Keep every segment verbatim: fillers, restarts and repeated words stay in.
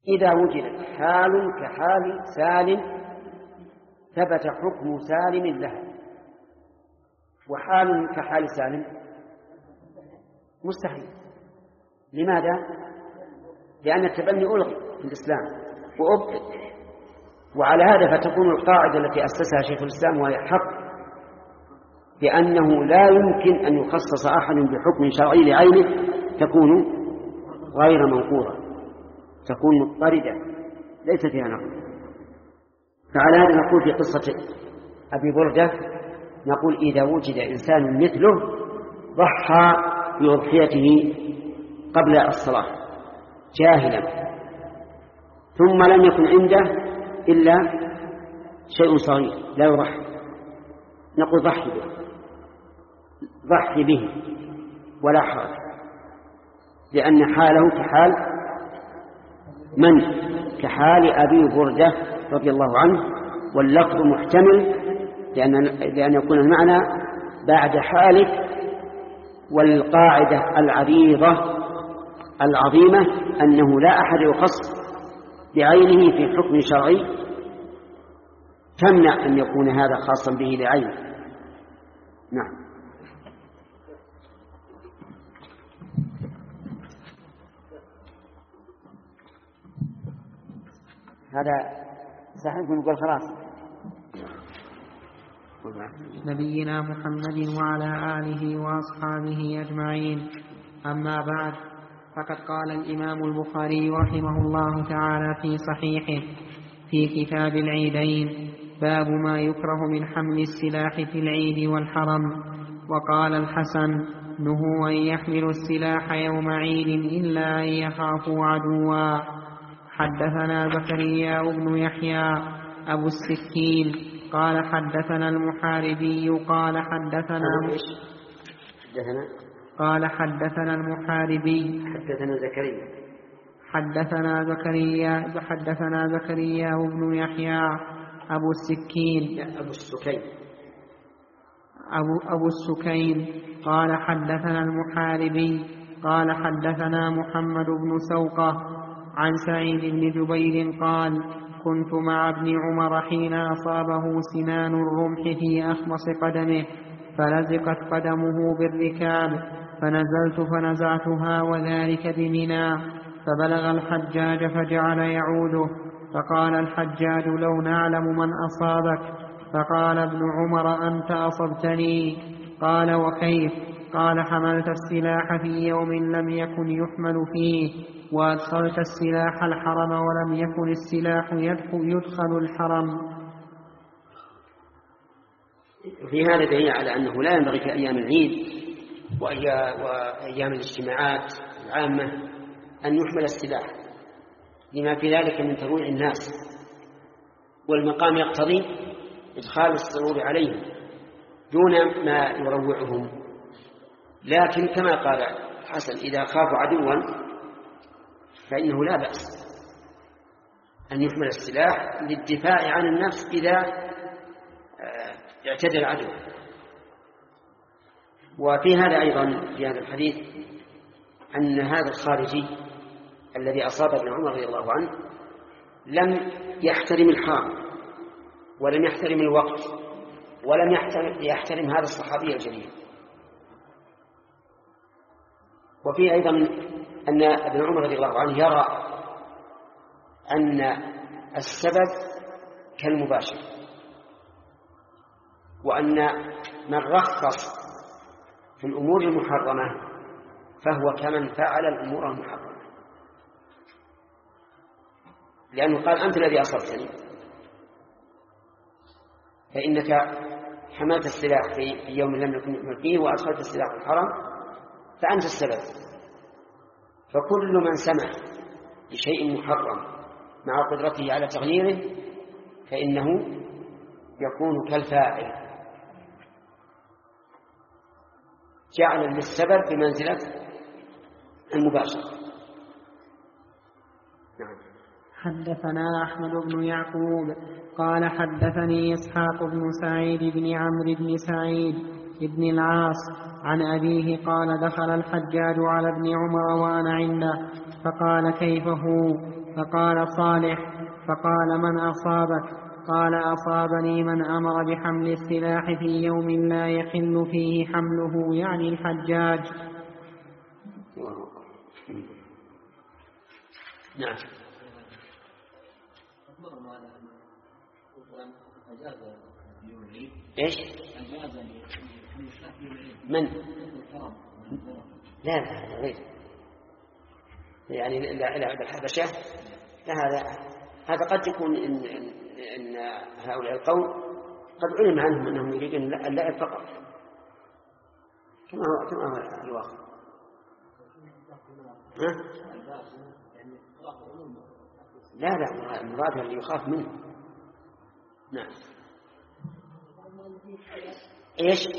إذا وجدت حال كحال سالم ثبت حكم سالم لها، وحال كحال سالم مستحيل. لماذا؟ لأن التبني ألغي في الإسلام وأبطل. وعلى هذا فتكون القاعدة التي أسسها شيخ الإسلام وهي حق، بأنه لا يمكن أن يخصص أحد بحكم شرعي لعينه تكون غير منقورة، تكون مضطردة ليس فيها نقل. فعلى هذا نقول في قصة أبي بردة، نقول إذا وجد إنسان مثله ضحى بأضحيته قبل الصلاة جاهلا ثم لم يكن عنده إلا شيء صغير لا يضحي، نقول ضحي به ضحي به ولا حرج، لأن حاله كحال من؟ كحال أبي بردة رضي الله عنه. واللفظ محتمل لأن, لأن يكون المعنى بعد حالك. والقاعدة العريضة العظيمة أنه لا أحد يخص بعينه في حكم شرعي تمنع أن يكون هذا خاصا به بعينه. نعم. هذا صحيح نقول خلاص. نبينا محمد وعلى آله وأصحابه أجمعين. أما بعد، فقد قال الإمام البخاري رحمه الله تعالى في صحيحه في كتاب العيدين: باب ما يكره من حمل السلاح في العيد والحرم. وقال الحسن: نهوا أن يحملوا السلاح يوم عيد إلا أن يخافوا عدوا. حدثنا زكريا بن يحيى أبو السكين قال حدثنا المحاربي قال حدثنا قال حدثنا المحاربي حدثنا زكريا حدثنا زكريا حدثنا زكريا بن يحيى أبو السكين أبو السكين أبو, أبو السكين قال حدثنا المحاربي قال حدثنا محمد بن سوقة عن سعيد بن جبير قال: كنت مع ابن عمر حين أصابه سنان الرمح في أخمص قدمه فلزقت قدمه بالركاب، فنزلت فنزعتها وذلك بمنى، فبلغ الحجاج فجعل يعوده، فقال الحجاج: لو نعلم من أصابك. فقال ابن عمر: أنت أصبتني. قال: وكيف؟ قال: حملت السلاح في يوم لم يكن يحمل فيه، وأدخلت السلاح الحرم ولم يكن السلاح يدخل الحرم. في هذا دليل على أنه لا ينبغي في أيام العيد وأيام الاجتماعات العامة أن يحمل السلاح، لما في ذلك من ترويع الناس، والمقام يقتضي إدخال السرور عليهم دون ما يروعهم. لكن كما قال حسن: إذا خافوا عدوا فإنه لا بأس أن يحمل السلاح للدفاع عن النفس إذا اعتدى العدو. وفي هذا أيضا في هذا الحديث أن هذا الخارجي الذي أصاب ابن عمر رضي الله عنه لم يحترم الحرم ولم يحترم الوقت ولم يحترم, يحترم هذا الصحابي الجليل. وفي أيضا أن ابن عمر رضي الله عنه يرى أن السبب كالمباشر، وأن من رخص في الأمور المحرمة فهو كمن فعل الأمور المحرمة، لأنه قال: أنت الذي أصبتني، فإنك حملت السلاح في يوم لم يكن يحمل فيه وأدخلت السلاح في الحرم، فأنت السبب. فكل من سمح بشيء محرم مع قدرته على تغييره فإنه يكون كالفاعل، جعل للسبب بمنزلة المباشر. نعم. حدثنا أحمد بن يعقوب قال حدثني إسحاق بن سعيد بن عمرو بن سعيد بن العاص عن أبيه قال دخل الحجاج على ابن عمر وأنا عنده فقال كيف هو؟ فقال صالح. فقال من أصابك؟ قال أصابني من أمر بحمل السلاح في يوم لا يحل فيه حمله، يعني الحجاج. نعم. ايش؟ من؟ لا لا غير يعني لا لا الحبشة لا، هذا هذا قد يكون إن, إن هؤلاء القوم قد علم عنهم أنهم يريدون اللعب فقط كما هو كما هو الواقع. لا لا المراد اللي يخاف منه. نعم. ايش؟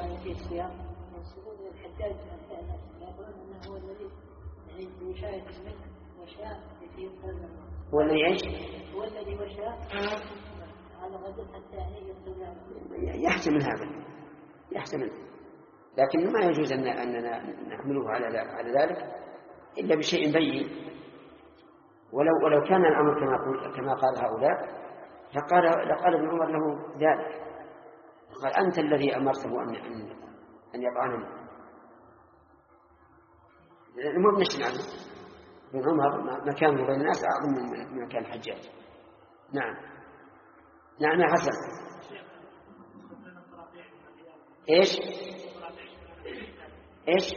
هو الذي ايش؟ هو الذي وشاء على غد حتى يحتمل هذا، يحتمل، لكن ما يجوز أن أننا نحمله على على ذلك إلا بشيء بين. ولو ولو كان الأمر كما كما قال هؤلاء لقال لقال ابن عمر له ذلك، قال أنت الذي أمرته أن أن يطعنني. المهم نشن عنه ابن عمر مكانه بين الناس أعظم من مكان الحجاج. نعم نعم يا حسن. ايش ايش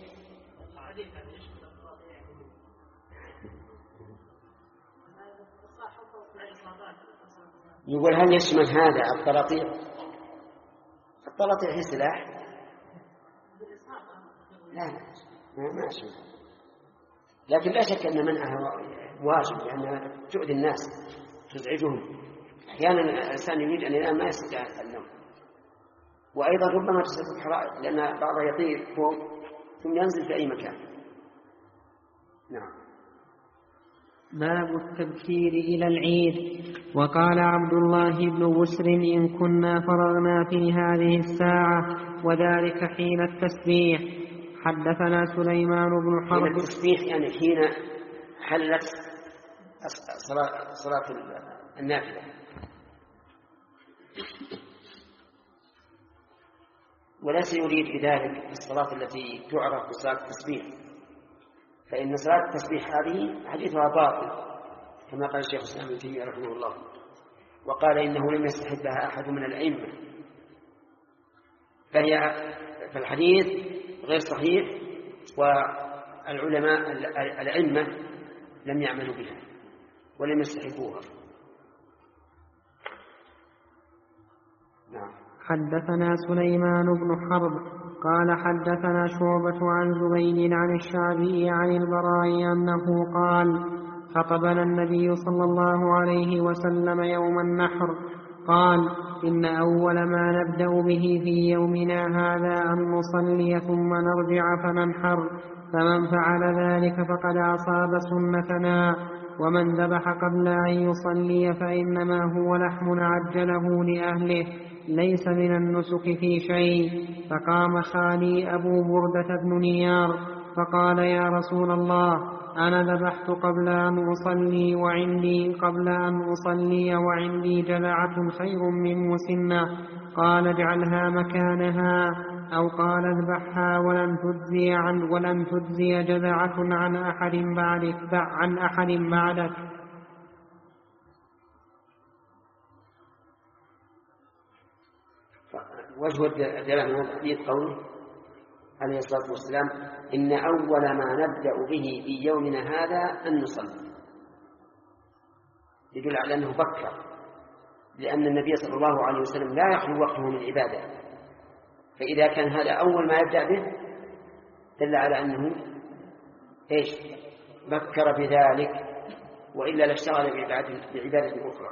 يقول هل يشمل هذا الطراطيع؟ الطراطيع هي سلاح؟ لا لا ما يشمل، لكن لا شك أن منعها واجب لأنها تؤذي الناس تزعجهم. أحيانا الإنسان يريد أن ينام ما يستطيع النوم، وأيضا ربما تسبب حرائق لأن بعضها يطير فوق ثم ينزل في أي مكان. نعم. باب التبكير إلى العيد. وقال عبد الله بن بسر إن كنا فرغنا في هذه الساعة وذلك حين التسبيح. حدثنا سليمان بن حرب. حين التسبيح يعني حين حلت صلاة, صلاة النافلة. وليس يريد بذلك الصلاة التي تعرف بصلاة التسبيح، فإن صلاة التسبيح هذه حديثها باطل كما قال الشيخ الإسلام ابن تيمية رحمه الله، وقال إنه لم يستحبها أحد من الأئمة، فهي فالحديث غير صحيح والعلماء الأئمة لم يعملوا بها ولم يستحبوها. نعم. حدثنا سليمان بن حرب قال حدثنا شعبة عن زبيد عن الشعبي عن البراء أنه قال خطبنا النبي صلى الله عليه وسلم يوم النحر قال إن أول ما نبدأ به في يومنا هذا أن نصلي ثم نرجع فننحر، فمن فعل ذلك فقد أصاب سنتنا، ومن ذبح قبل أن يصلي فإنما هو لحم عجله لأهله ليس من النسك في شيء. فقام خالي أبو بردة بن نيار فقال يا رسول الله أنا ذبحت قبل أن أصلي وعندي قبل أن أصلي وعندي جذعة خير من مسنة، قال اجعلها مكانها، أو قال اذبحها ولن تجزي عن ولن تجزي جذعة عن أحد بعدك عن أحد بعدك. وجه الدلالة من الحديث قوله عليه الصلاة والسلام إن أول ما نبدأ به في يومنا هذا أن نصلي، يدل على أنه بكر، لأن النبي صلى الله عليه وسلم لا يخلو وقته من عبادة، فإذا كان هذا أول ما يبدأ به دل على أنه إيش بكر بذلك، وإلا لاشتغل بعبادة أخرى.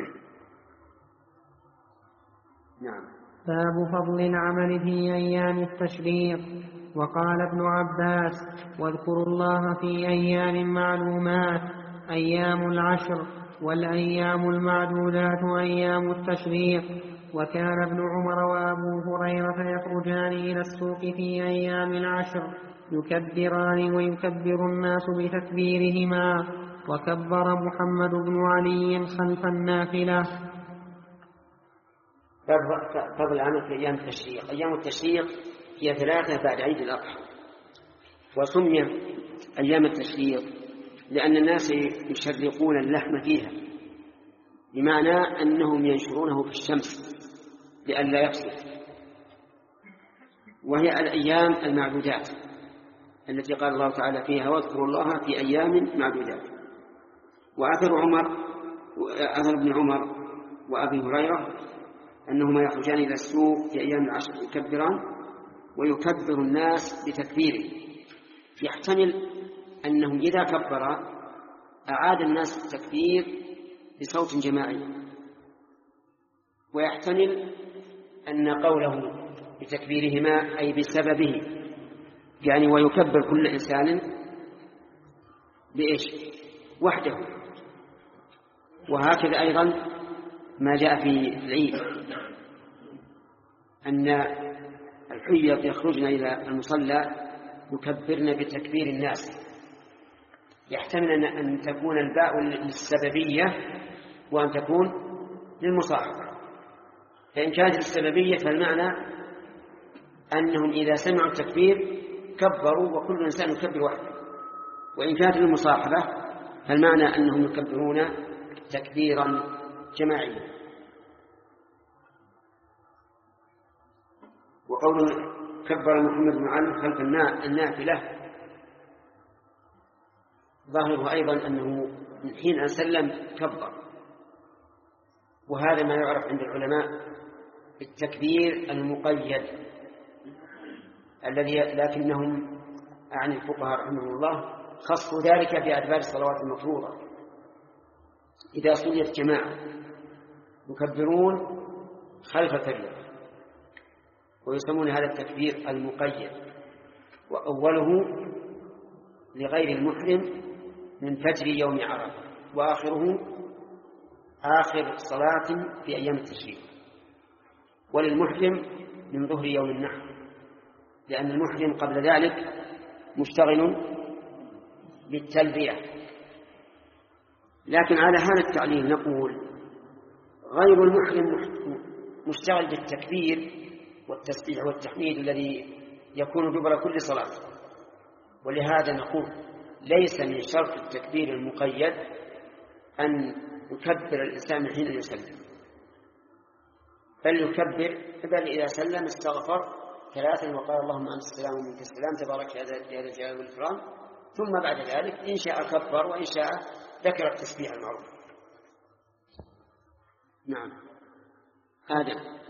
نعم. باب فضل العمل في أيام التشريق. وقال ابن عباس واذكروا الله في أيام معلومات، أيام العشر والأيام المعدودات أيام التشريق. وكان ابن عمر وأبو هريرة يخرجان إلى السوق في أيام العشر يكبران ويكبر الناس بتكبيرهما، وكبر محمد بن علي خلف النافلة. فضل العمل في أيام التشريق. أيام التشريق هي ثلاثة بعد عيد الأضحى، وسمي أيام التشريق لأن الناس يشرقون اللحم فيها، بمعنى أنهم ينشرونه في الشمس لئلا يفسد، وهي الأيام المعدودات التي قال الله تعالى فيها واذكروا الله في أيام معدودات. وأثر عمر أثر ابن عمر وأبي هريرة أنهما يخرجان إلى السوق في أيام العشر يكبران ويكبر الناس بتكبيره، يحتمل أنه إذا كبر أعاد الناس التكبير بصوت جماعي، ويحتمل أن قوله بتكبيرهما أي بسببه، يعني ويكبر كل إنسان بإيش وحده. وهكذا أيضا ما جاء في العيد أن الحيض يخرجن إلى المصلى يكبرن بتكبير الناس، يحتمل أن تكون الباء للسببية وأن تكون للمصاحبة. فإن كانت للسببية فالمعنى أنهم إذا سمعوا التكبير كبروا وكل إنسان يكبر وحده، وإن كانت للمصاحبة فالمعنى أنهم يكبرون تكبيرا جماعيا. وقوله كبر محمد بن علي خلف النافلة ظاهره أيضا أنه من حين أن سلم كبر، وهذا ما يعرف عند العلماء بالتكبير المقيد الذي لكنهم عن الفقهاء رحمه الله خصوا ذلك بأدبار الصلوات المفروضة. إذا صليت جماعة يكبرون خلف الفريضة ويسمون هذا التكبير المقيد، وأوله لغير المحرم من فجر يوم عرفة، وآخره آخر صلاة في أيام التشريق، وللمحرم من ظهر يوم النحر، لأن المحرم قبل ذلك مشتغل بالتلبية. لكن على هذا التعليل نقول غير المحرم مشتغل بالتكبير والتسبيح والتحميد الذي يكون دبر كل صلاة، ولهذا نقول ليس من شرط التكبير المقيد أن يكبر الإنسان حين يسلم، بل يكبر بل إذا سلم استغفر ثلاثا وقال اللهم أنت السلام ومنك السلام تبارك يا ذا الجلال والإكرام، ثم بعد ذلك إن شاء كبر وإن شاء ذكر التسبيح المعروف. نعم. هذا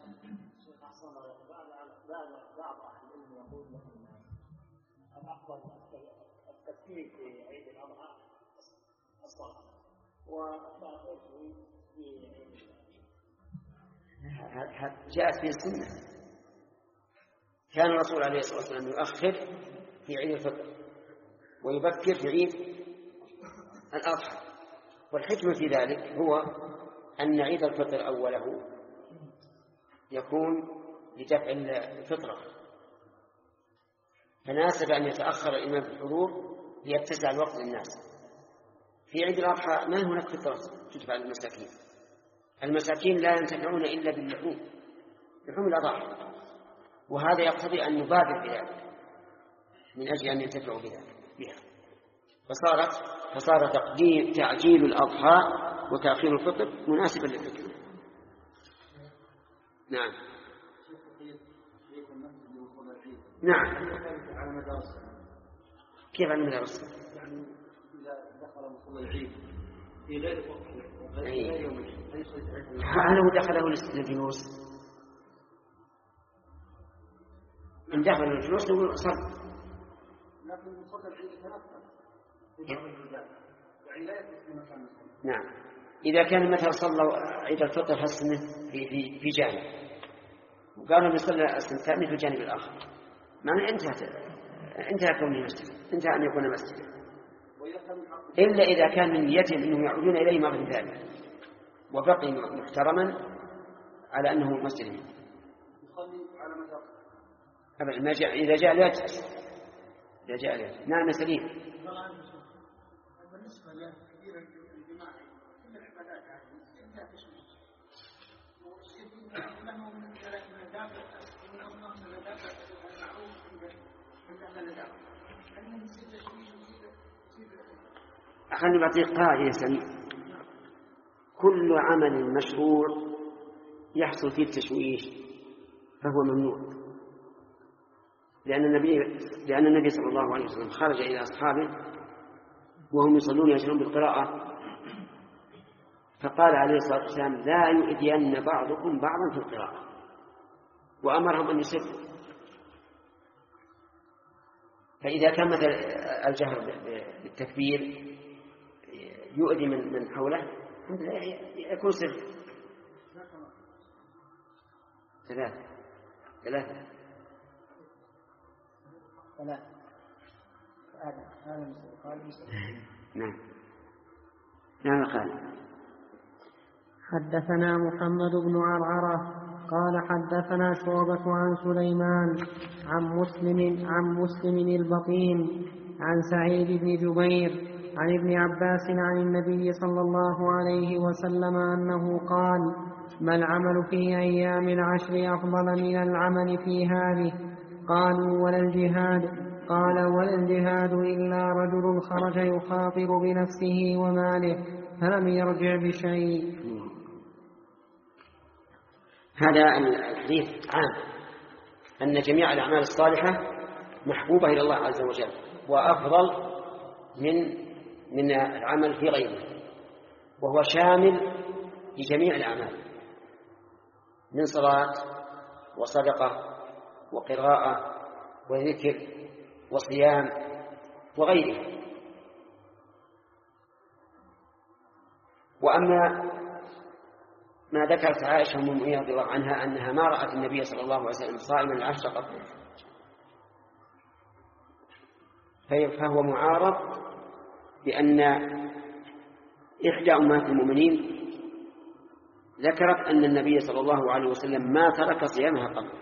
التكبير في عيد الأضحى الصلاة والتأخير في عيد الأضحى جاءت في السنة. كان الرسول عليه الصلاة والسلام يؤخر في عيد الفطر ويبكر في عيد الأضحى، والحكمة في ذلك هو أن عيد الفطر أوله يكون لدفع الفطرة، فناسب أن يتأخر الإمام في الحضور ليتسع الوقت للناس. في عيد الأضحى ما هناك فطرة تدفع للمساكين، المساكين لا ينتفعون إلا باللحوم، لحوم الأضاحي، وهذا يقتضي أن نبادر بذلك من أجل أن ينتفعوا بها. فصارت فصار تقديم تعجيل الأضحى وتأخير الفطر مناسبا للحكمة. نعم. نعم. كيف على مدار السنة؟ يعني إذا دخل مصلى العيد في غير وقت غير يوم هل هو دخله للجلوس؟ إن دخل الجلوس نقول صل. لكن مصلى العيد ثلاثة يعني لا يكون في مكان. نعم. إذا كان مثلا صلى عيد الفطر حسنه في في في جانب وقالوا بيصلي الثاني في الجانب الآخر، معنى انتهت انتهى كونه مسجد، انتهى أن يكون مسجدا، إلا إذا كان من نيتهم أنهم يعودون إليه مرة ثانية وبقي محترما على أنه مسلم. أبدا ما جاء إذا جاء لا يجلس. إذا جاء لا يجلس. نعم سليم. بالنسبة لكثير الجماعة كل العبادات لا تشمل لهم من ذلك المدافع من أصناف المدافع المعروف عند أهل الندافع لأنهم يصير تشويش ويصير. خلني بعطيك قاعدة سليم. كل عمل مشروع يحصل فيه التشويش فهو ممنوع، لأن النبي لأن النبي صلى الله عليه وسلم خرج إلى أصحابه وهم يصلون يجهرون بالقراءة، فقال عليه الصلاة والسلام: لا يؤذين بعضكم بعضا في القراءة، وأمرهم أن يسروا. فإذا كان مثل الجهر بالتكبير يؤذي من من حوله يكون سر. ثلاثة ثلاثة ثلاثة نعم نعم قال. حدثنا محمد بن عرعرة قال حدثنا شعبة عن سليمان عن مسلم عن مسلم البطين عن سعيد بن جبير عن ابن عباس عن النبي صلى الله عليه وسلم أنه قال: ما العمل في أيام العشر أفضل من العمل في هذه؟ قالوا: ولا الجهاد؟ قال: ولا الجهاد إلا رجل خرج يخاطر بنفسه وماله فلم يرجع بشيء. هذا الحديث عام أن جميع الأعمال الصالحة محبوبة إلى الله عز وجل وأفضل من من العمل في غيره، وهو شامل لجميع الأعمال من صلاة وصدقة وقراءة وذكر وصيام وغيره. وأما ما ذكرت عائشة أم المؤمنين رضي الله عنها أنها ما رأت النبي صلى الله عليه وسلم صائما العشر قط، فهو معارض بأن إحدى أمهات المؤمنين ذكرت أن النبي صلى الله عليه وسلم ما ترك صيامها قط.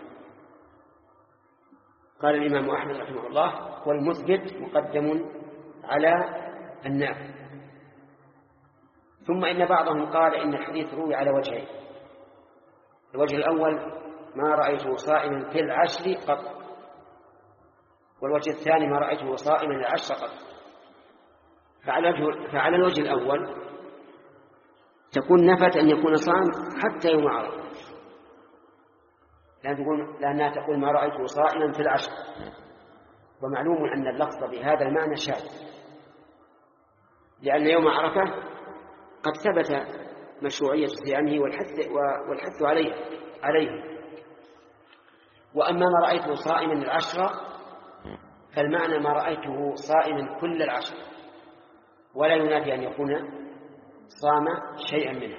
قال الإمام أحمد رحمه الله: والمثبت مقدم على النافي. ثم إن بعضهم قال إن الحديث روي على وجهين: الوجه الأول ما رأيته صائما في العشر قط، والوجه الثاني ما رأيته صائما العشر قط. فعلى الوجه الأول تكون نفت أن يكون صائم حتى يوم عرفة، لأنها تقول ما رأيته صائما في العشر، ومعلوم أن اللفظ بهذا المعنى شاذ، لأن يوم عرفة قد ثبت مشروعية صيامه والحث والحث عليه عليه وأما ما رأيته صائما العشر فالمعنى ما رأيته صائما كل العشر، ولا ينافي أن يكون صام شيئا منه.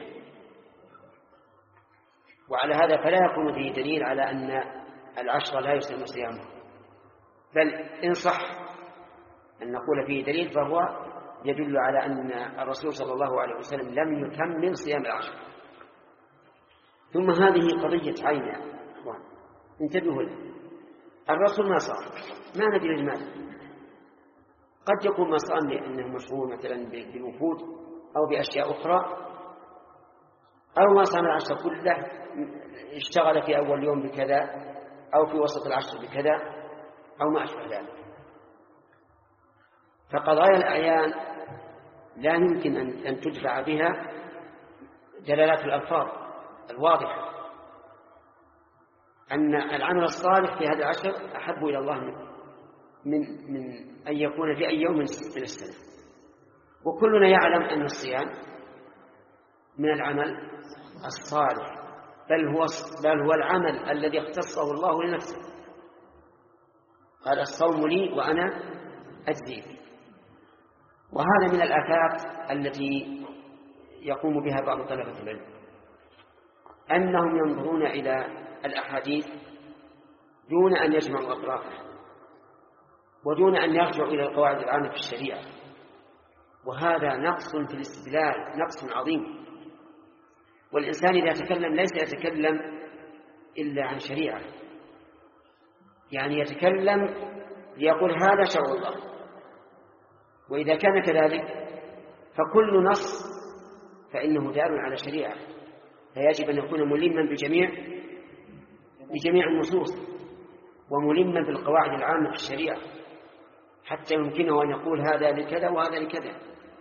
وعلى هذا فلا يكون فيه دليل على أن العشر لا يسلم صيامه، بل إن صح أن نقول فيه دليل فهو يدل على أن الرسول صلى الله عليه وسلم لم يكمل صيام العشر. ثم هذه قضية عين يا أخوان، انتبهوا لها. الرسول ما صام، ما ندري لماذا. قد يكون ما صام لأنه مشغول مثلا بالوفود أو بأشياء أخرى، أو ما صام العشر كله، اشتغل في أول يوم بكذا أو في وسط العشر بكذا أو ما أشبه ذلك. فقضايا الأعيان لا يمكن أن تدفع بها دلالات الألفاظ الواضحة أن العمل الصالح في هذا العشر أحب إلى الله من من أن يكون في أي يوم من السنة. وكلنا يعلم أن الصيام من العمل الصالح، بل هو بل هو العمل الذي اختصه الله لنفسه. قال: الصوم لي وأنا أجزي به. وهذا من الآفات التي يقوم بها بعض طلبة العلم، أنهم ينظرون إلى الأحاديث دون أن يجمعوا أطرافها ودون أن يرجعوا إلى القواعد العامة في الشريعة، وهذا نقص في الاستدلال، نقص عظيم. والإنسان إذا تكلم ليس يتكلم إلا عن شريعة، يعني يتكلم ليقول هذا شرع الله. وإذا كان كذلك فكل نص فإنه دال على شريعة، فيجب أن يكون ملما بجميع بجميع النصوص وملما بالقواعد العامة في الشريعة، حتى يمكنه أن يقول هذا لكذا وهذا لكذا.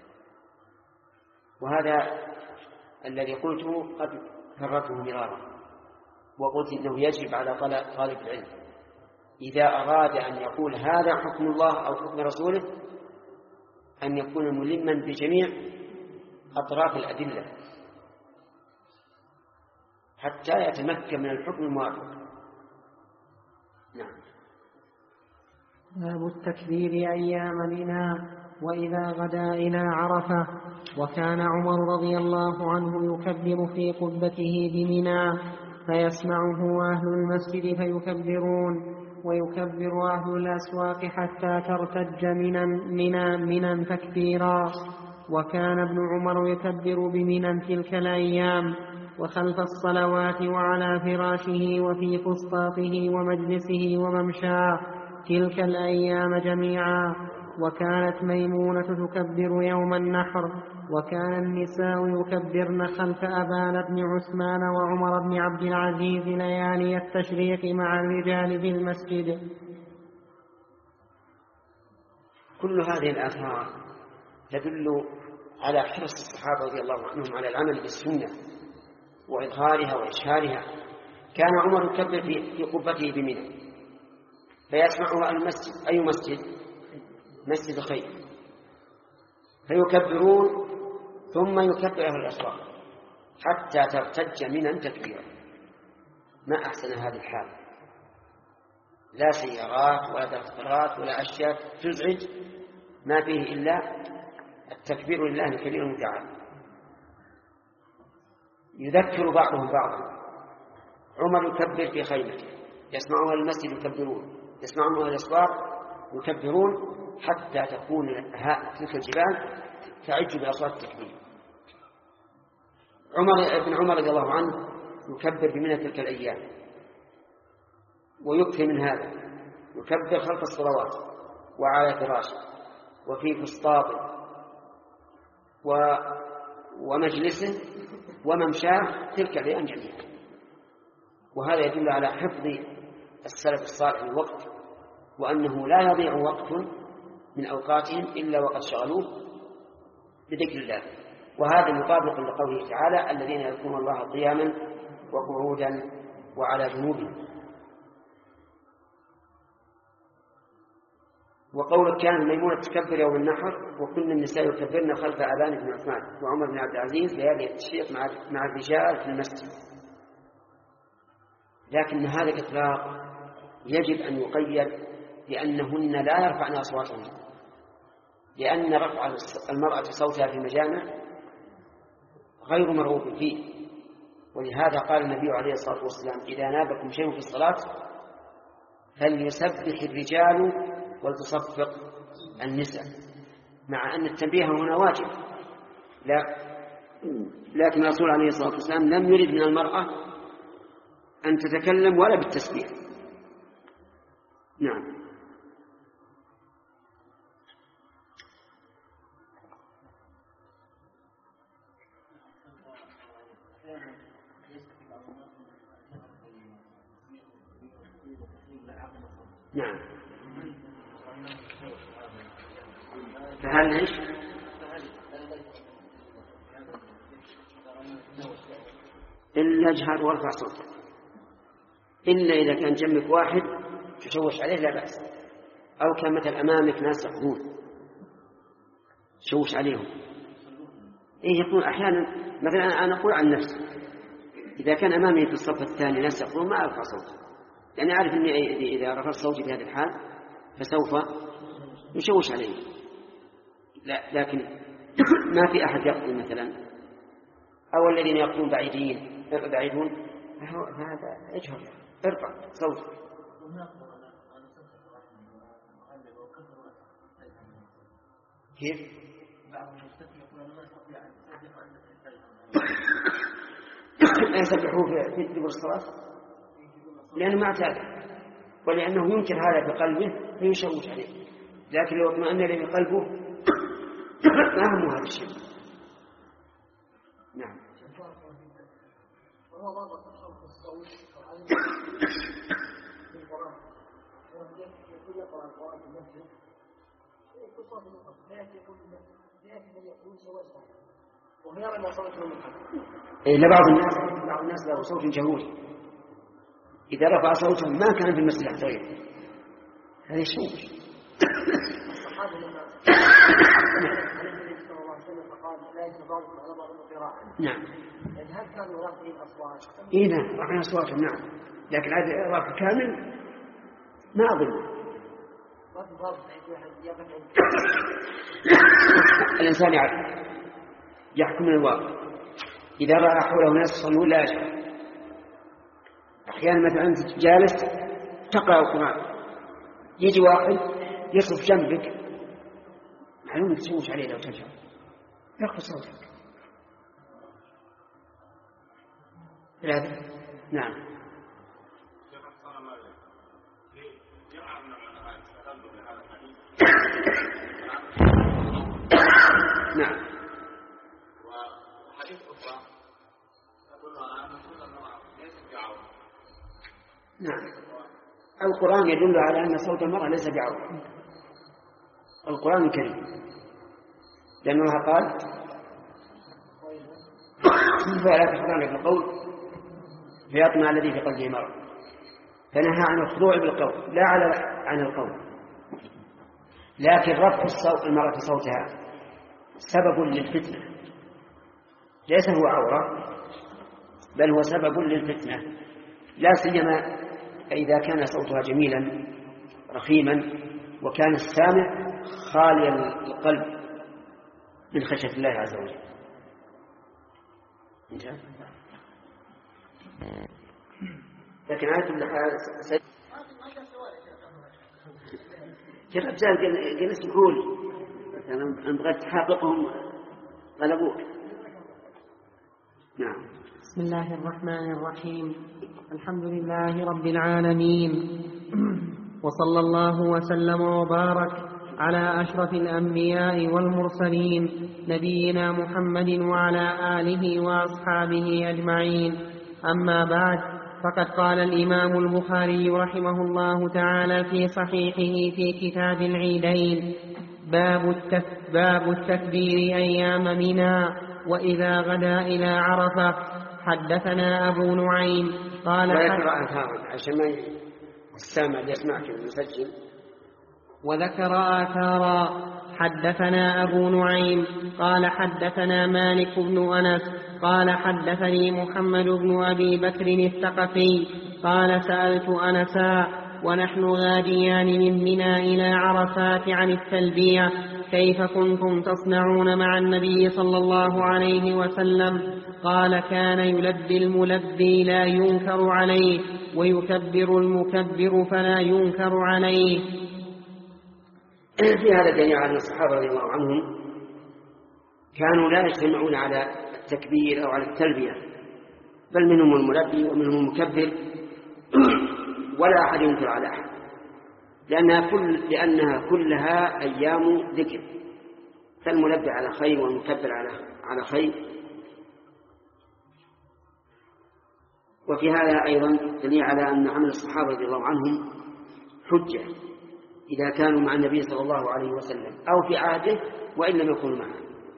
وهذا الذي قلته قد كررته مرارا، وقلت إنه يجب على طالب العلم إذا أراد أن يقول هذا حكم الله أو حكم رسوله أن يكون ملما بجميع أطراف الأدلة حتى يتمكن من الحكم الموافق. نعم. باب التكبير أيام منى وإذا غدا إلى عرفة. وكان عمر رضي الله عنه يكبر في قبته بمنى فيسمعه أهل المسجد فيكبرون، ويكبر أهل الأسواق حتى ترتج منى منى منى تكبيرا. وكان ابن عمر يكبر بمنى تلك الأيام وخلف الصلوات وعلى فراشه وفي فسطاطه ومجلسه وممشاه تلك الأيام جميعا. وكانت ميمونة تكبر يوم النحر، وكان النساء يكبرن خلف أبان بن عثمان وعمر بن عبد العزيز ليالي التشريق مع الرجال في المسجد. كل هذه الآثار تدل على حرص الصحابة رضي الله عنهم على العمل بالسنة وإظهارها وإشهارها. كان عمر يكبر في قبته بمنى فيسمعه المسجد. أي مسجد؟ مسجد الخير. فيكبرون ثم يكبر أهل الأسواق حتى ترتج منى تكبيرا. ما أحسن هذه الحال، لا سيارات ولا دفترات ولا أشياء تزعج، ما فيه إلا التكبير لله الكبير المتعال. يذكر بعضهم بعضا. عمر يكبر في خيمته، يسمعون المسجد يكبرون، يسمعون أهل الأسواق يكبرون حتى تكون تلك الجبال تعج بأصوات التكبير. عمر ابن عمر رضي الله عنه يكبر بمنى تلك الأيام ويكثر من هذا، يكبر خلف الصلوات وعلى فراشه وفي فسطاطه و... ومجلسه وممشاه تلك الأيام جميعا. وهذا يدل على حفظ السلف الصالح الوقت، وأنه لا يضيع وقت من أوقاتهم إلا وقد شغلوه بذكر الله. وهذا مطابق لقوله تعالى الذين يذكرون الله قياما وقعودا وعلى جنوبهم. وقولك كان ميمونة تكبر يوم النحر وكل النساء يكبرن خلف أبان بن عثمان وعمر بن عبد العزيز ليالي التشريق مع الرجال في المسجد. لكن هذا الإطلاق يجب أن يقيد لأنهن لا يرفعن أصواتهن، لأن رفع المرأة صوتها في المجامع غير مرغوب فيه. ولهذا قال النبي عليه الصلاة والسلام إذا نابكم شيء في الصلاة فليسبح الرجال ولتصفق النساء، مع أن التنبيه هنا واجب. لا لكن الرسول عليه الصلاة والسلام لم يرد من المرأة أن تتكلم ولا بالتسبيح. نعم. نعم. فهل ايش؟ إلا اجهر وارفع صوتك، إلا إذا كان جنبك واحد تشوش عليه لا بأس، أو كان مثل أمامك ناس يقولون تشوش عليهم. إيه يقول أحيانا مثلا أنا أقول عن نفسي إذا كان أمامي في الصف الثاني ناس يقولون ما أرفع صوتي، يعني أعرف أني إذا رفعت صوتي في هذه الحال فسوف يشوش عليه. لا لكن ما في أحد يقول مثلا، أو الذين يقولون بعيدين بعيدون هذا اجهر ارفع صوتك. كيف؟ يسبحوه في دبر الصلاة لأنه ما اعتاد، ولأنه ينكر هذا بقلبه فيشوش عليه، لكن لو اطمأن له بقلبه ما هم هذا الشيء. نعم. إيه لبعض الناس بعض الناس له صوت جهوري، إذا رفع صوته ما كان في المسجد طيب هذا شيء. الصحابة لما عن النبي صلى الله عليه وسلم فقال لا يتضاد على بعض القراءة. نعم. هل كانوا رافعين أصوات؟ إيه نعم رافعين أصواتهم نعم، لكن هذا رافع كامل ما أظن. الإنسان يعرف يحكم الواقع، إذا رأى حوله ناس يصلون لا يشعر. أحيانا مثلا أنت جالس تقرأ القرآن يجي واحد يصف جنبك معلوم تسوش عليه لو تشعر يخفض صوتك. ثلاثة. نعم. نعم. وحديث أخرى تقول أن صوت المرأة ليس بعورة. نعم. القرآن يدل على أن صوت المرأة ليس بعورة، القرآن الكريم، لأن الله قال فلا تخضعن بالقول فيطمع الذي في قلبه مرض، فنهى عن الخضوع بالقول لا على عن القول. لكن رفع الصوت المرأة صوتها سبب للفتنة، ليس هو عورة بل هو سبب للفتنة، لا سيما إذا كان صوتها جميلا رخيما وكان السامع خالي القلب من خشية الله عز وجل. لكن عادة اللحاء سيد يا رجال قال اسمحوا لي أنا بغيت تحققهم غلبوك. نعم. بسم الله الرحمن الرحيم. الحمد لله رب العالمين، وصلى الله وسلم وبارك على أشرف الأنبياء والمرسلين نبينا محمد وعلى آله وأصحابه أجمعين. أما بعد، فقد قال الإمام البخاري رحمه الله تعالى في صحيحه في كتاب العيدين: باب, التك باب التكبير أيام منى وإذا غدا إلى عرفة. حدثنا أبو نعيم قال وذكر آثارا عشان ما السامع يسمعك المسجل. وذكر آثارا. حدثنا أبو نعيم قال حدثنا مالك بن أنس قال حدثني محمد بن أبي بكر الثقفي قال سألت أنسا ونحن غاديان من منى إلى عرفات عن التلبية كيف كنتم تصنعون مع النبي صلى الله عليه وسلم؟ قال كان يلبي الملبي لا ينكر عليه ويكبر المكبر فلا ينكر عليه. في هذا دليل على الصحابة رضي الله عنهم كانوا لا يجتمعون على التكبير أو على التلبية، بل منهم الملبي ومنهم المكبر ولا أحد ينكر على أحد، لأنها, كل لأنها كلها أيام ذكر، فالملبي على خير والمكبر على على خير. وفي هذا أيضا دليل على أن عمل الصحابة رضي الله عنهم حجة إذا كانوا مع النبي صلى الله عليه وسلم أو في عهده وإن لم يكونوا معه.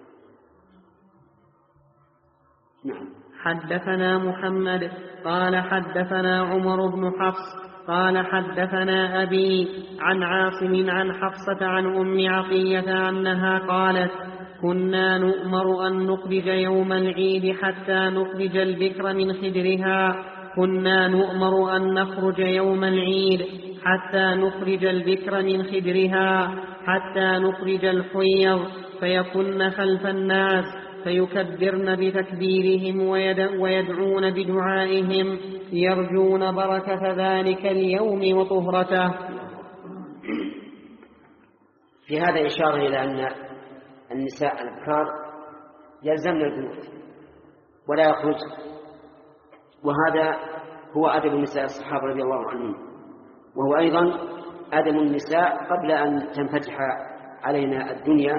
نعم. حدثنا محمد قال حدثنا عمر بن حفص قال حدثنا أبي عن عاصم عن حفصة عن أم عطية أنها قالت: كنا نؤمر أن نخرج يوم العيد حتى نخرج البكر من خدرها كنا نؤمر أن نخرج يوم العيد حتى نخرج البكر من خدرها حتى نخرج الحيض فيكن خلف الناس فيكبرن بتكبيرهم ويدعون بدعائهم يرجون بركة ذلك اليوم وطهرته. في هذا إشارة إلى أن النساء الأبكار يلزمن البيوت ولا يخرج وهذا هو أدب النساء الصحابة رضي الله عنهم، وهو أيضا أدب النساء قبل أن تنفتح علينا الدنيا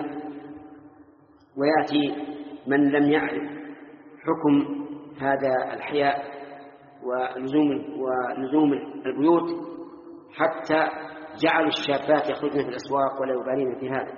ويأتي من لم يعرف حكم هذا الحياء ولزوم ولزوم البيوت حتى جعل الشابات يخرجن في الأسواق ولا يبالين في هذا.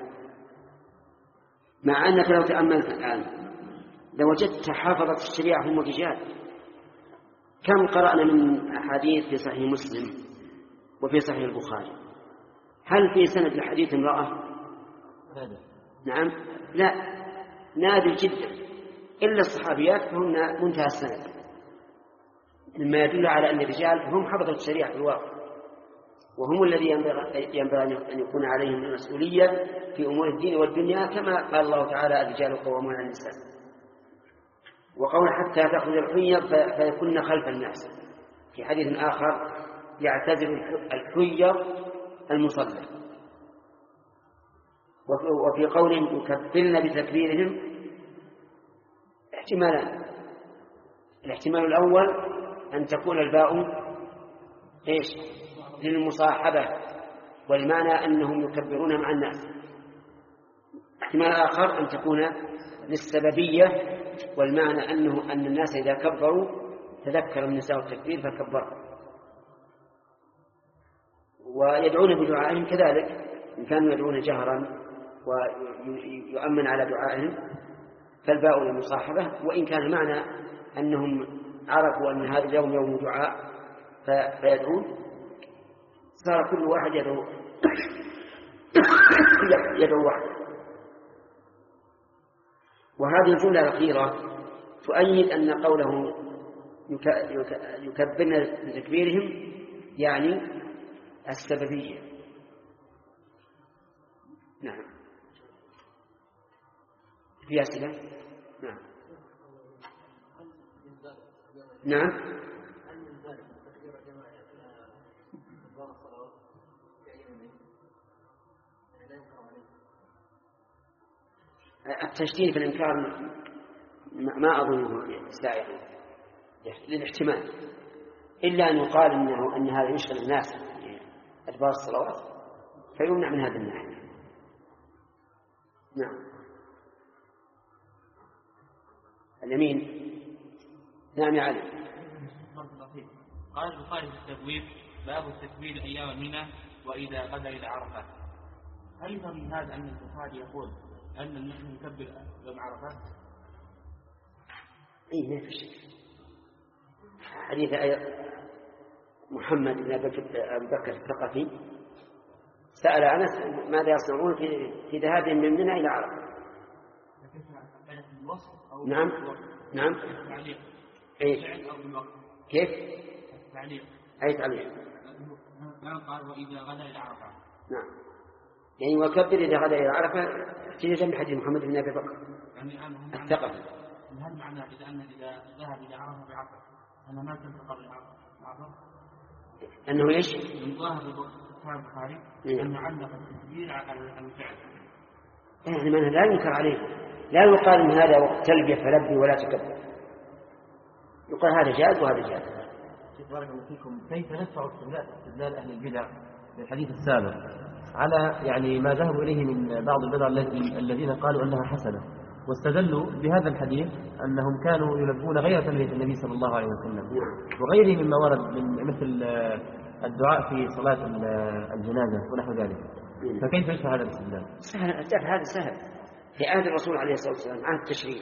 مع أنك لو تأملت الآن لوجدت حافظة الشريعة هم الرجال. كم قرأنا من أحاديث في صحيح مسلم وفي صحيح البخاري، هل في سند الحديث امرأة؟ نعم، لا، نادر جدا، إلا الصحابيات فهن منتهى السند، مما يدل على أن الرجال هم حفظة الشريعة في الواقع، وهم الذي ينبغي أن يكون عليهم المسؤولية في أمور الدين والدنيا، كما قال الله تعالى الرجال قوامون على النساء، وقول حتى تأخذ الحية فيكون خلف الناس. في حديث آخر يعتذر الحية المصلى. وفي قول يكفرن بتكبيرهم احتمالان: الاحتمال الأول أن تكون الباء إيش؟ للمصاحبة، والمعنى أنهم يكبرون مع الناس. احتمال آخر أن تكون للسببية، والمعنى أنه أن الناس إذا كبروا تذكر النساء التكبير فكبروا. ويدعون بدعائهم كذلك، إن كانوا يدعون جهرا ويؤمن على دعائهم فالباء للمصاحبة، وإن كان معنى أنهم عرفوا أن هذا اليوم يوم دعاء فيدعون، صار كل واحد يدعو يدعو واحد. وهذه الجملة الأخيرة تؤيد أن قوله يكبرن بتكبيرهم يعني السببية. نعم. في أسئلة؟ نعم. نعم. التشديد في الإنكار ما أظنه سائغ للاحتمال، إلا أن يقال إنه أن هذا يشغل الناس أدبار الصلوات فيمنع من هذا الناحية. نعم. اليمين. نعم يا علي. قال البخاري في التبويب: باب التكبير أيام منى وإذا غدا إلى عرفة. هل يفهم من هذا أن البخاري يقول أن المسلم يكبر يوم عرفة؟ إيه، ما في شك. حديث محمد بن أبي بكر الثقفي سأل أنس ماذا يصنعون في في ذهابهم من منى إلى عرفة. نعم نعم. أي كيف؟ تعليق. أي تعليق. نعم. قال وإذا غدا إلى عرفة. نعم، يعني وكبر إذا غدا إلى عرفة احتجاجا بحديث محمد بن أبي بكر الثقفي. هل معنى إذا أن إذا ذهب إلى عرفة بعرفة أنا ما تنتقل لعرفة؟ أنه إيش؟ من ظاهر كتاب البخاري أن علق التكبير على الفعل. يعني من لا ينكر عليه، لا يقال إن هذا وقت تلبية فلبي ولا تكبر، يقال هذا جائز وهذا جائز. بارك الله فيكم. كيف ندفع استدلال أهل البدع في الحديث السابق على يعني ما ذهبوا إليه من بعض البدع الذين قالوا أنها حسنة، واستدلوا بهذا الحديث أنهم كانوا يلبون غير تلبية النبي صلى الله عليه وسلم وغيره مما ورد من مثل الدعاء في صلاة الجنازة ونحو ذلك، فكيف يشفع هذا الاستدلال؟ سهل، هذا سهل. في عهد الرسول عليه الصلاة والسلام عهد التشريع،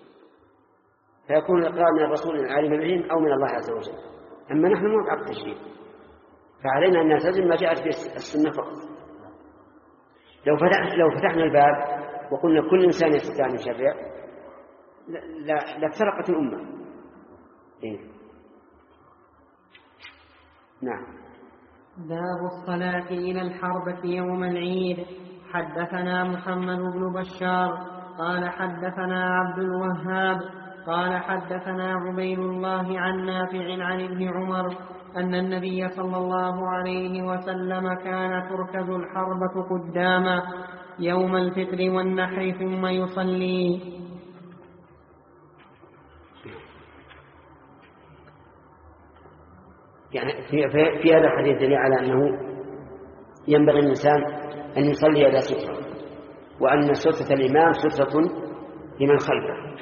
فيكون الإقرار من الرسول العالم بهم أو من الله عز وجل. أما نحن مو بعهد التشريع، فعلينا أن نلتزم ما جاءت به السنة فقط. لو فتحنا لو فتحنا الباب وقلنا كل إنسان يستطيع أن يشرع لافترقت الأمة. إيه؟ نعم. باب الصلاة إلى الحربة يوم العيد. حدثنا محمد بن بشار قال حدثنا عبد الوهاب قال حدثنا عبيد الله عن نافع عن ابن عمر أن النبي صلى الله عليه وسلم كان تركز الحربة قداما يوم الفطر والنحر ثم يصلي. يعني في, في, في هذا الحديث دليل على أنه ينبغي الإنسان أن يصلي إلى سترة، وأن سترة الإمام سترة لمن خلفه.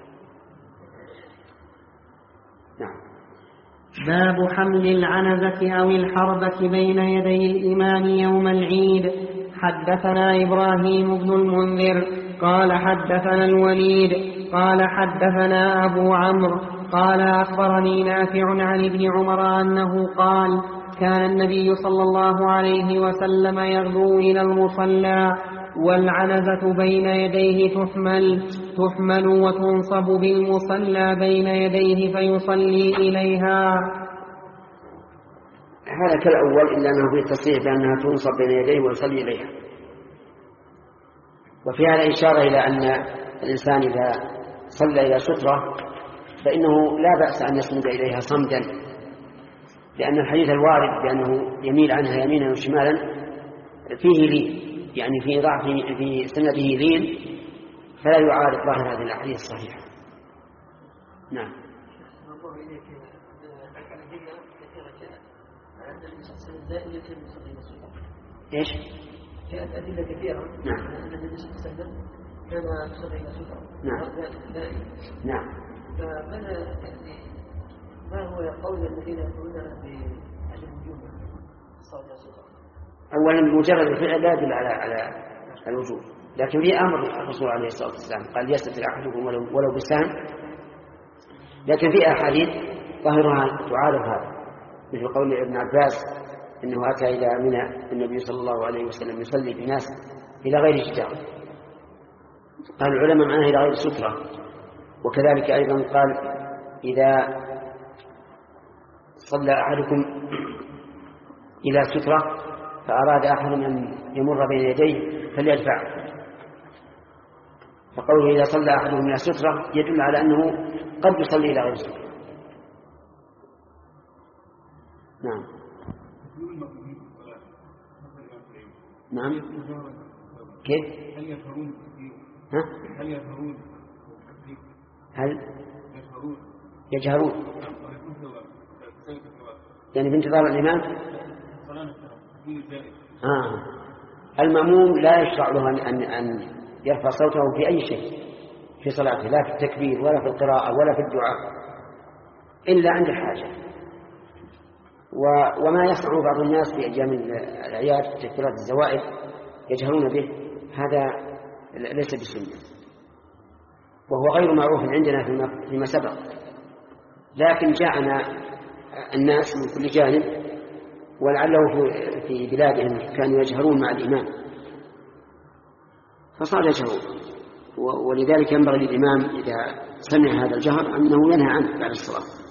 نعم. باب حمل العنزة أو الحربة بين يدي الإمام يوم العيد. حدثنا إبراهيم بن المنذر قال حدثنا الوليد قال حدثنا أبو عمرو قال أخبرني نافع عن ابن عمر أنه قال كان النبي صلى الله عليه وسلم يغدو إلى المصلى والعنزة بين يديه تحمل تحمل وتنصب بالمصلى بين يديه فيصلي إليها. هذا كالأول إلا أنه فيه تصريح بأنها تنصب بين يديه ويصلي إليها. وفي هذا إشارة إلى أن الإنسان إذا صلى إلى سترة فإنه لا بأس أن يسند إليها صمدا، لأن الحديث الوارد بأنه يميل عنها يمينا وشمالا فيه لين، يعني في ضعف في سنده لين، فلا يعارض ظاهر هذه الأحاديث الصحيحة. نعم. ايش؟ جاءت أدلة كثيرة. نعم. أن النبي صلى الله عليه وسلم كان يصلي إلى سترة. نعم. نعم. فماذا يعني ما هو قول الذين يقولون بعدم وجوب الصلاة إلى سترة؟ أولا مجرد الفعل لا يدل على على الوجوب، لكن في أمر الرسول عليه الصلاة والسلام قال يستتر أحدكم ولو ولو بسهم، لكن في أحاديث ظاهرها تعارض هذا، مثل قول ابن عباس إنه أتى إلى منى النبي صلى الله عليه وسلم يصلي بناس إلى غير جدار، قال العلماء معناه إلى غير سترة. وكذلك أيضا قال إذا صلى أحدكم إلى سترة فأراد أحد أن يمر بين يديه فليدفعه، فقوله إذا صلى أحدهم إلى سترة يدل على أنه قد يصلي إلى غير سترة. نعم. نعم. كيف؟ هل يفهمون؟ ها؟ هل يفهمون؟ هل يجهرون؟ يعني بانتظار الإمام؟ آه. المأموم لا يشرع له أن أن يرفع صوته في أي شيء في صلاته، لا في التكبير ولا في القراءة ولا في الدعاء، إلا عند الحاجة. وما يصنع بعض الناس في أيام الأعياد تكبيرات الزوائد يجهرون به، هذا ليس بسنة، وهو غير معروف عندنا فيما سبق، لكن جاءنا الناس من كل جانب، ولعله في بلادهم كانوا يجهرون مع الإمام فصار يجهرون، ولذلك ينبغي للإمام إذا سمع هذا الجهر أنه ينهى عنه بعد الصلاة.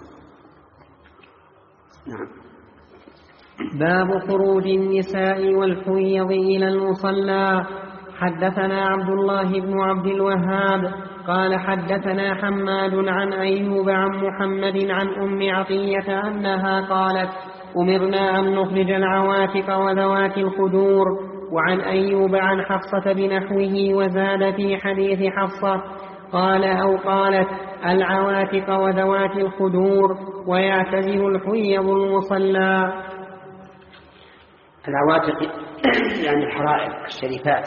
نعم. باب خروج النساء والحيض إلى المصلى. حدثنا عبد الله بن عبد الوهاب قال حدثنا حماد عن أيوب عن محمد عن أم عطية أنها قالت أمرنا أن نخرج العواتق وذوات الخدور. وعن أيوب عن حفصة بنحوه وزاد في حديث حفصة قال أو قالت العواتق وذوات الخدور ويعتزل الحيض المصلى. العواتق يعني الحرائر الشريفات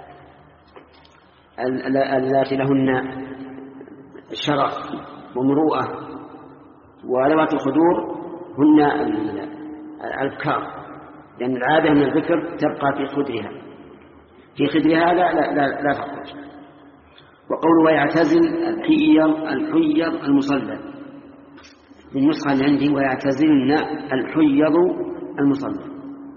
التي لهن شرف ومروءة، وذوات الخدور هن الأبكار، لأن يعني العادة من الذكر تبقى في خدرها في خدرها لا, لا, لا, لا تخرج. وقوله ويعتزل الحير الحير المصلى، من نسخة اللي عندي ويعتزلن الحيض المصلى،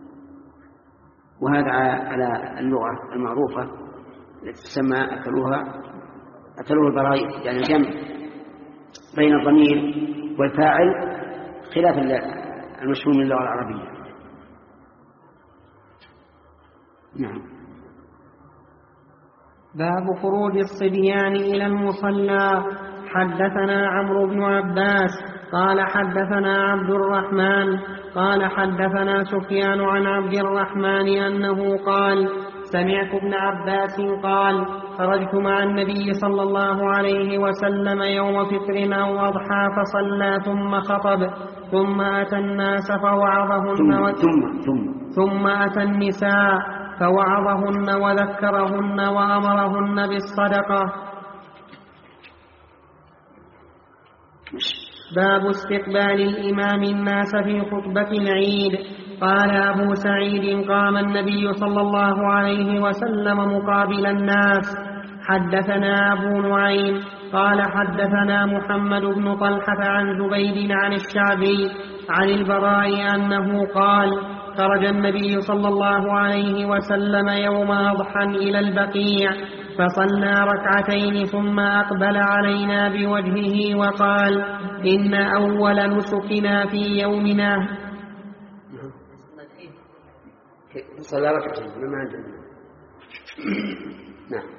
وهذا على اللغة المعروفة التي تسمى أكلوها أكلوها البرايد، يعني الجمع بين الضمير والفاعل خلاف المشهور من اللغة العربية. نعم. باب خروج الصبيان إلى المصلى. حدثنا عمرو بن عباس قال حدثنا عبد الرحمن قال حدثنا سفيان عن عبد الرحمن أنه قال سمعت ابن عباس قال خرجت مع النبي صلى الله عليه وسلم يوم فطر أو أضحى فصلى ثم خطب ثم أتى الناس فوعظهن ثم و... ثم ثم ثم أتى النساء فوعظهن وذكرهن وأمرهن بالصدقة. باب استقبال الإمام الناس في خطبة العيد. قال أبو سعيد قام النبي صلى الله عليه وسلم مقابل الناس. حدثنا أبو نعيم قال حدثنا محمد بن طلحة عن زبيد عن الشعبي عن البراء أنه قال خرج النبي صلى الله عليه وسلم يوم أضحى إلى البقيع فصلى ركعتين ثم أقبل علينا بوجهه وقال إن أول نسكنا في يومنا. صلى ركعتين ما عندنا. نعم.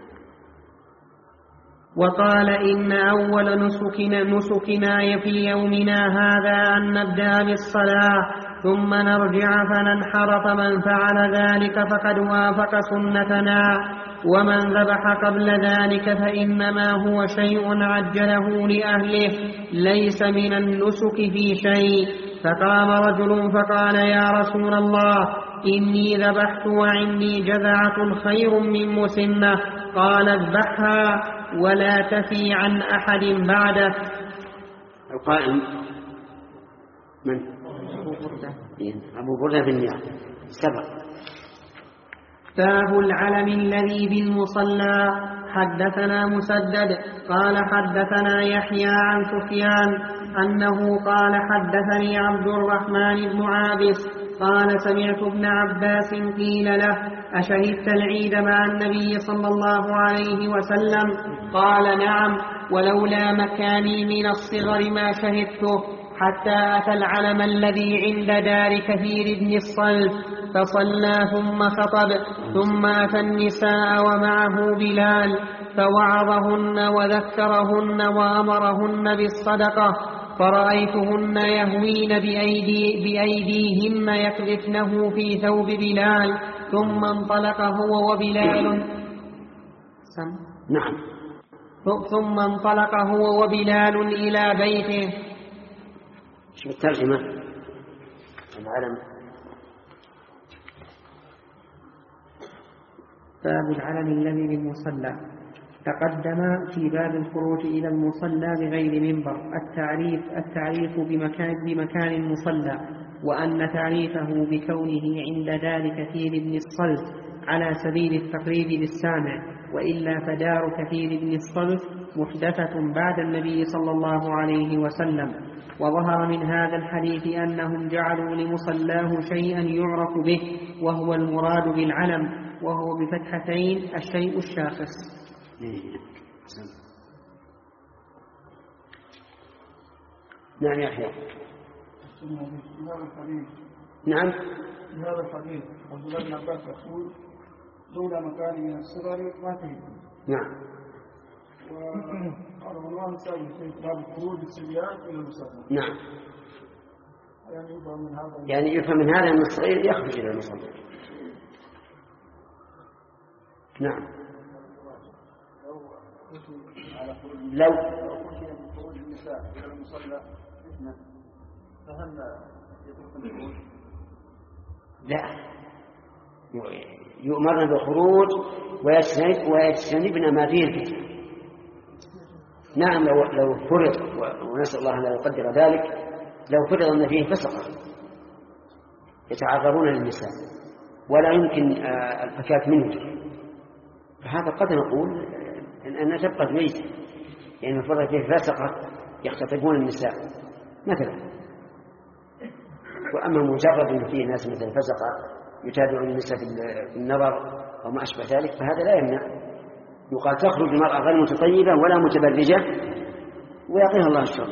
وقال إن أول نسكنا, نسكنا في يومنا هذا أن نبدأ بالصلاة ثم نرجع فننحر فمن فعل ذلك فقد وافق سنتنا ومن ذبح قبل ذلك فإنما هو شيء عجله لأهله ليس من النسك في شيء. فقام رجل فقال يا رسول الله إني ذبحت وعندي جذعة خير من مسنة. قال اذبحها ولا تفي عن أحد بعدك. القائم من؟ أبو بردة بن نيار سبق. باب العلم الذي بالمصلى. حدثنا مسدد قال حدثنا يحيى عن سفيان أنه قال حدثني عبد الرحمن بن عابس قال سمعت ابن عباس قيل له أشهدت العيد مع النبي صلى الله عليه وسلم؟ قال نعم ولولا مكاني من الصغر ما شهدته. حتى أتى العلم الذي عند دار كثير بن الصلب فصلى ثم خطب ثم أتى النساء ومعه بلال فوعظهن وذكرهن وأمرهن بالصدقة فرأيتهن يهوين بأيدي بأيديهن يقذفنه في ثوب بلال ثم انطلق هو وبلال نعم ثم انطلق هو وبلال إلى بيته. شو الترجمة؟ العلم. باب العلم الذي بالمصلى. تقدم في باب الخروج إلى المصلى بغير منبر التعريف التعريف بمكان بمكان المصلى وأن تعريفه بكونه عند دار كثير بن الصلت على سبيل التقريب للسامع وإلا فدار كثير بن الصلت محدثة بعد النبي صلى الله عليه وسلم. وظهر من هذا الحديث أنهم جعلوا لمصلاه شيئا يعرف به وهو المراد بالعلم وهو بفتحتين الشيء الشاخص. نعم يا أخي. نعم في هذا الحديث عبد الله بن عباس يقول لولا مكان من الصغر ما تهيب. نعم. وقال الله مساوي في باب خروج الصبيان الى المصلى. نعم. يعني يفهم من هذا يعني يفهم من هذا ان الصغير يخرج الى المصلى. نعم. لو خروج النساء الى المصلى اثنين فهل يتركون الخروج؟ لا يؤمرن بالخروج ويجتنبن ما فيه الفتنة. نعم لو لو فرض ونسأل الله أن لا يقدر ذلك لو فرض أن فيه فسقة يتعرضون للنساء ولا يمكن الفكاك منه فهذا قد نقول أن تبقى بيت يعني فرض فيه فسقة يختطفون النساء مثلا. وأما مجرد أن فيه ناس مثل الفسقة يتابعون النساء في النظر أو ما أشبه ذلك فهذا لا يمنع. يقال تخرج المرأة غير متطيبة ولا متبرجة ويقيها الله الشر.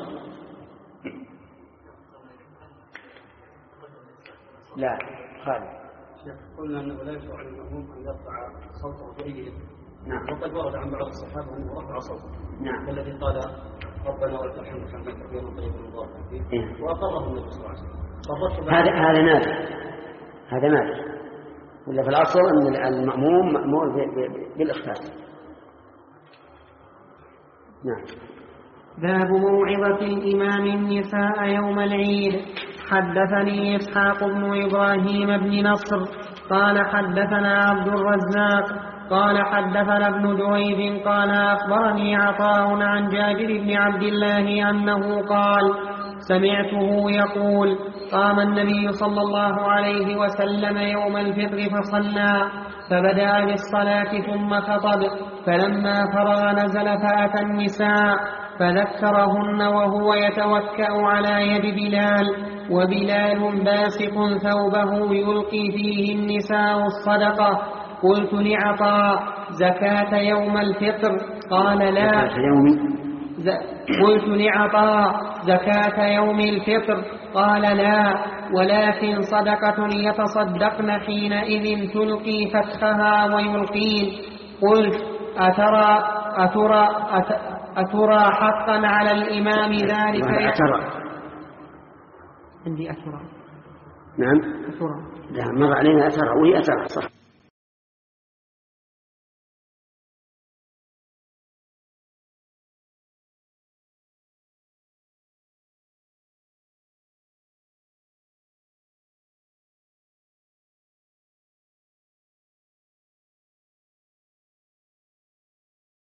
لا خالد قلنا أنه لا يشرع للمأموم أن يرفع صوته جيدا. نعم. وقد ورد عن بعض الصحابة أنه رفع صوته. نعم. والذي قال ربنا ولك الحمد حمدا كثيرا طيبا مباركا فيه وأقره النبي صلى الله عليه وسلم. هذا هذا نادر هذا نادر ولا في الأصل أن المأموم مأمور بالإخفاء نعم. باب موعظة الإمام النساء يوم العيد. حدثني إسحاق بن إبراهيم بن نصر قال حدثنا عبد الرزاق قال حدثنا ابن دريد قال أخبرني عطاء عن جابر بن عبد الله أنه قال سمعته يقول قام النبي صلى الله عليه وسلم يوم الفطر فصلى فبدأ بالصلاة ثم خطب فلما فرغ نزل فأتى النساء فذكرهن وهو يتوكأ على يد بلال وبلال باسق ثوبه يلقي فيه النساء الصدقة. قلت لعطاء زكاة يوم الفطر قال لا. قلت لعطاء زكاة يوم الفطر قال لا ولكن صدقة يتصدقن حينئذ تلقي فتحها ويلقين. قلت أترى, أترى, أترى حقا على الإمام ذلك؟ أترى عندي أترى. نعم أترى. لا مر علينا أترى وهي أترى صح.